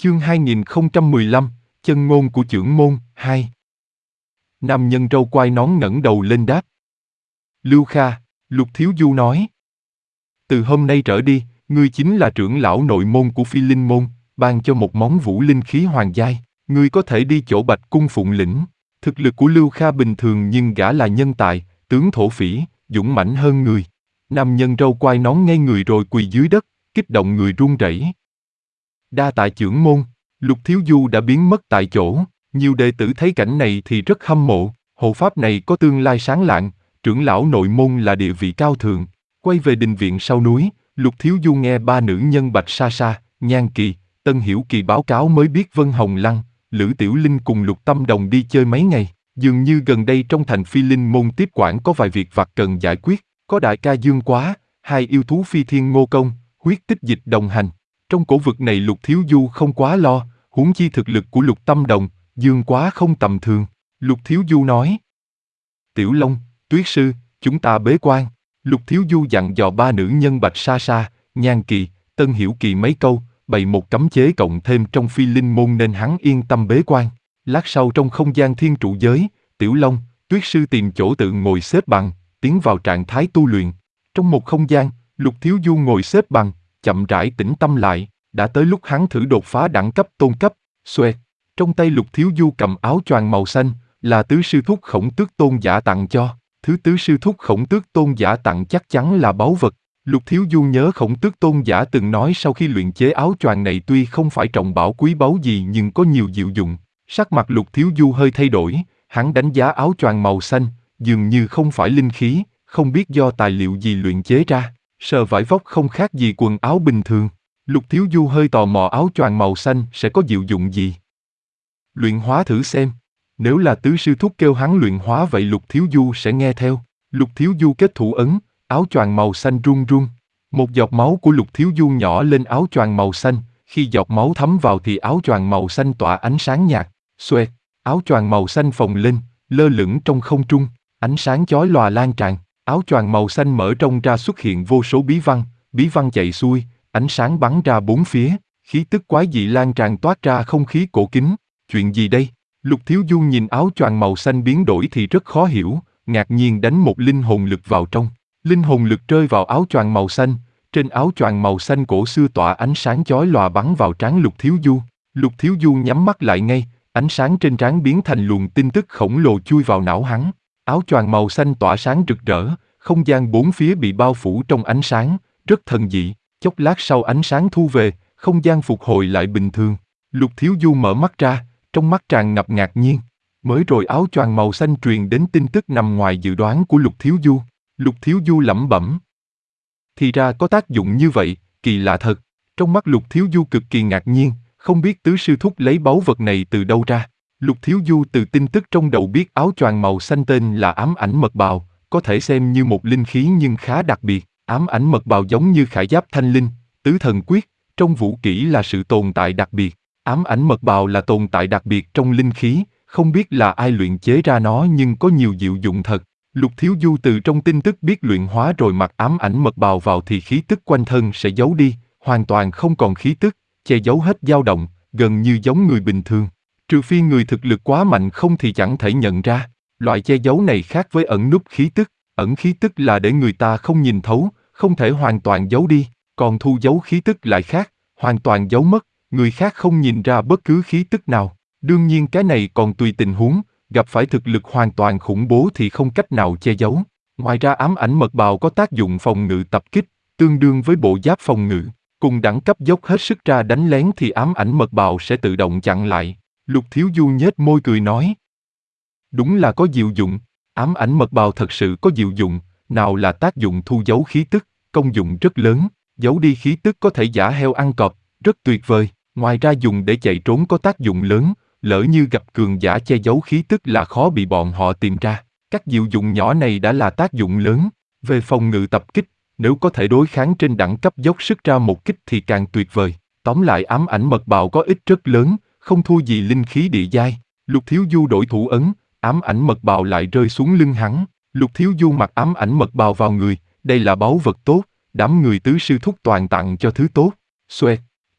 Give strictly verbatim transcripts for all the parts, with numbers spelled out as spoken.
Chương hai nghìn không trăm mười lăm, chân ngôn của chưởng môn, hai. Nam nhân râu quai nón ngẩng đầu lên đáp. Lưu Kha, Lục Thiếu Du nói. Từ hôm nay trở đi, ngươi chính là trưởng lão nội môn của Phi Linh môn, ban cho một món vũ linh khí hoàng giai, ngươi có thể đi chỗ Bạch cung phụng lĩnh. Thực lực của Lưu Kha bình thường nhưng gã là nhân tài, tướng thổ phỉ, dũng mãnh hơn người. Nam nhân râu quai nón ngay người rồi quỳ dưới đất, kích động người run rẩy. Đa tạ chưởng môn, Lục Thiếu Du đã biến mất tại chỗ, nhiều đệ tử thấy cảnh này thì rất hâm mộ, hộ pháp này có tương lai sáng lạng, trưởng lão nội môn là địa vị cao thượng. Quay về đình viện sau núi, Lục Thiếu Du nghe ba nữ nhân Bạch Sa Sa, Nhan Kỳ, Tân Hiểu Kỳ báo cáo mới biết Vân Hồng Lăng, Lữ Tiểu Linh cùng Lục Tâm Đồng đi chơi mấy ngày, dường như gần đây trong thành Phi Linh môn tiếp quản có vài việc vặt cần giải quyết, có đại ca Dương Quá, hai yêu thú phi thiên ngô công, huyết tích dịch đồng hành. Trong cổ vực này Lục Thiếu Du không quá lo, huống chi thực lực của Lục Tâm Đồng, Dương Quá không tầm thường. Lục Thiếu Du nói. Tiểu Long, Tuyết Sư, chúng ta bế quan. Lục Thiếu Du dặn dò ba nữ nhân Bạch Sa Sa, Nhan Kỳ, Tân Hiểu Kỳ mấy câu, bày một cấm chế cộng thêm trong Phi Linh môn nên hắn yên tâm bế quan. Lát sau trong không gian thiên trụ giới, Tiểu Long, Tuyết Sư tìm chỗ tự ngồi xếp bằng, tiến vào trạng thái tu luyện. Trong một không gian, Lục Thiếu Du ngồi xếp bằng, chậm rãi tĩnh tâm lại, đã tới lúc hắn thử đột phá đẳng cấp tôn cấp. Xoẹt, trong tay Lục Thiếu Du cầm áo choàng màu xanh, là tứ sư thúc Khổng Tước Tôn giả tặng cho. Thứ tứ sư thúc Khổng Tước Tôn giả tặng chắc chắn là báu vật. Lục Thiếu Du nhớ Khổng Tước Tôn giả từng nói sau khi luyện chế áo choàng này tuy không phải trọng bảo quý báu gì nhưng có nhiều diệu dụng. Sắc mặt Lục Thiếu Du hơi thay đổi, hắn đánh giá áo choàng màu xanh, dường như không phải linh khí, không biết do tài liệu gì luyện chế ra. Sờ vải vóc không khác gì quần áo bình thường. Lục Thiếu Du hơi tò mò áo choàng màu xanh sẽ có diệu dụng gì. Luyện hóa thử xem. Nếu là tứ sư thúc kêu hắn luyện hóa vậy Lục Thiếu Du sẽ nghe theo. Lục Thiếu Du kết thủ ấn, áo choàng màu xanh run run. Một giọt máu của Lục Thiếu Du nhỏ lên áo choàng màu xanh, khi giọt máu thấm vào thì áo choàng màu xanh tỏa ánh sáng nhạt. Xoẹt, áo choàng màu xanh phồng lên, lơ lửng trong không trung, ánh sáng chói lòa lan tràn. Áo choàng màu xanh mở rộng ra xuất hiện vô số bí văn, bí văn chạy xuôi, ánh sáng bắn ra bốn phía, khí tức quái dị lan tràn toát ra không khí cổ kính. Chuyện gì đây? Lục Thiếu Du nhìn áo choàng màu xanh biến đổi thì rất khó hiểu, ngạc nhiên đánh một linh hồn lực vào trong. Linh hồn lực rơi vào áo choàng màu xanh, trên áo choàng màu xanh cổ xưa tỏa ánh sáng chói lòa bắn vào trán Lục Thiếu Du. Lục Thiếu Du nhắm mắt lại ngay, ánh sáng trên trán biến thành luồng tin tức khổng lồ chui vào não hắn. Áo choàng màu xanh tỏa sáng rực rỡ, không gian bốn phía bị bao phủ trong ánh sáng, rất thần dị. Chốc lát sau ánh sáng thu về, không gian phục hồi lại bình thường. Lục Thiếu Du mở mắt ra, trong mắt tràn ngập ngạc nhiên. Mới rồi áo choàng màu xanh truyền đến tin tức nằm ngoài dự đoán của Lục Thiếu Du. Lục Thiếu Du lẩm bẩm. Thì ra có tác dụng như vậy, kỳ lạ thật. Trong mắt Lục Thiếu Du cực kỳ ngạc nhiên, không biết tứ sư thúc lấy báu vật này từ đâu ra. Lục Thiếu Du từ tin tức trong đầu biết áo choàng màu xanh tên là ám ảnh mật bào, có thể xem như một linh khí nhưng khá đặc biệt. Ám ảnh mật bào giống như khải giáp thanh linh, tứ thần quyết, trong vũ kỹ là sự tồn tại đặc biệt. Ám ảnh mật bào là tồn tại đặc biệt trong linh khí, không biết là ai luyện chế ra nó nhưng có nhiều diệu dụng thật. Lục Thiếu Du từ trong tin tức biết luyện hóa rồi mặc ám ảnh mật bào vào thì khí tức quanh thân sẽ giấu đi, hoàn toàn không còn khí tức, che giấu hết dao động, gần như giống người bình thường. Trừ phi người thực lực quá mạnh không thì chẳng thể nhận ra. Loại che giấu này khác với ẩn núp khí tức. Ẩn khí tức là để người ta không nhìn thấu, không thể hoàn toàn giấu đi, còn thu giấu khí tức lại khác, hoàn toàn giấu mất, người khác không nhìn ra bất cứ khí tức nào. Đương nhiên cái này còn tùy tình huống, gặp phải thực lực hoàn toàn khủng bố thì không cách nào che giấu. Ngoài ra ám ảnh mật bào có tác dụng phòng ngự tập kích, tương đương với bộ giáp phòng ngự, cùng đẳng cấp dốc hết sức ra đánh lén thì ám ảnh mật bào sẽ tự động chặn lại. Lục Thiếu Du nhếch môi cười nói. Đúng là có diệu dụng. Ám ảnh mật bào thật sự có diệu dụng, nào là tác dụng thu giấu khí tức, công dụng rất lớn, giấu đi khí tức có thể giả heo ăn cọp, rất tuyệt vời. Ngoài ra dùng để chạy trốn có tác dụng lớn, lỡ như gặp cường giả che giấu khí tức là khó bị bọn họ tìm ra. Các diệu dụng nhỏ này đã là tác dụng lớn. Về phòng ngự tập kích, nếu có thể đối kháng trên đẳng cấp dốc sức ra một kích thì càng tuyệt vời. Tóm lại ám ảnh mật bào có ích rất lớn, không thua gì linh khí địa giai. Lục Thiếu Du đổi thủ ấn, ám ảnh mật bào lại rơi xuống lưng hắn. Lục Thiếu Du mặc ám ảnh mật bào vào người, đây là báu vật tốt, đám người tứ sư thúc toàn tặng cho thứ tốt. Xoẹt,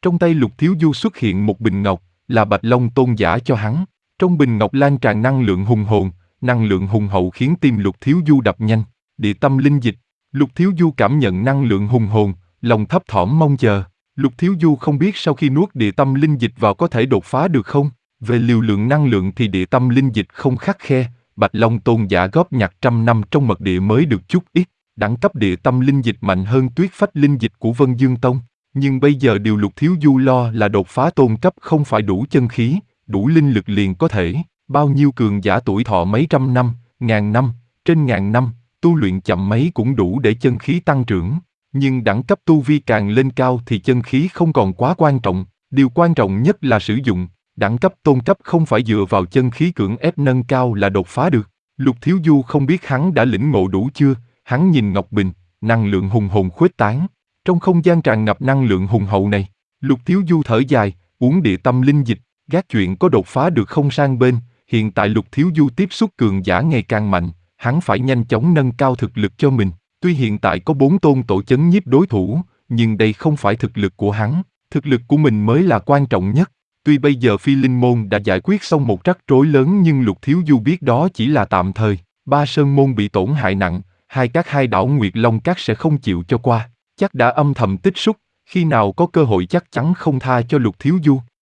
Trong tay Lục Thiếu Du xuất hiện một bình ngọc, là Bạch Long Tôn giả cho hắn. Trong bình ngọc lan tràn năng lượng hùng hồn, năng lượng hùng hậu khiến tim Lục Thiếu Du đập nhanh. Địa tâm linh dịch. Lục Thiếu Du cảm nhận năng lượng hùng hồn, lòng thấp thỏm mong chờ. Lục Thiếu Du không biết sau khi nuốt địa tâm linh dịch vào có thể đột phá được không? Về liều lượng năng lượng thì địa tâm linh dịch không khắt khe, Bạch Long Tôn giả góp nhặt trăm năm trong mật địa mới được chút ít. Đẳng cấp địa tâm linh dịch mạnh hơn tuyết phách linh dịch của Vân Dương Tông. Nhưng bây giờ điều Lục Thiếu Du lo là đột phá tôn cấp không phải đủ chân khí, đủ linh lực liền có thể. Bao nhiêu cường giả tuổi thọ mấy trăm năm, ngàn năm, trên ngàn năm, tu luyện chậm mấy cũng đủ để chân khí tăng trưởng. Nhưng đẳng cấp tu vi càng lên cao thì chân khí không còn quá quan trọng, điều quan trọng nhất là sử dụng. Đẳng cấp tôn cấp không phải dựa vào chân khí cưỡng ép nâng cao là đột phá được. Lục Thiếu Du không biết hắn đã lĩnh ngộ đủ chưa, hắn nhìn Ngọc Bình, năng lượng hùng hồn khuếch tán. Trong không gian tràn ngập năng lượng hùng hậu này, Lục Thiếu Du thở dài, uống địa tâm linh dịch, gác chuyện có đột phá được không sang bên. Hiện tại Lục Thiếu Du tiếp xúc cường giả ngày càng mạnh, hắn phải nhanh chóng nâng cao thực lực cho mình. Tuy hiện tại có bốn tôn tổ chấn nhiếp đối thủ, nhưng đây không phải thực lực của hắn, thực lực của mình mới là quan trọng nhất. Tuy bây giờ Phi Linh Môn đã giải quyết xong một rắc rối lớn nhưng Lục Thiếu Du biết đó chỉ là tạm thời. Ba Sơn Môn bị tổn hại nặng, hai các hai đảo Nguyệt Long Các sẽ không chịu cho qua. Chắc đã âm thầm tích xúc, khi nào có cơ hội chắc chắn không tha cho Lục Thiếu Du.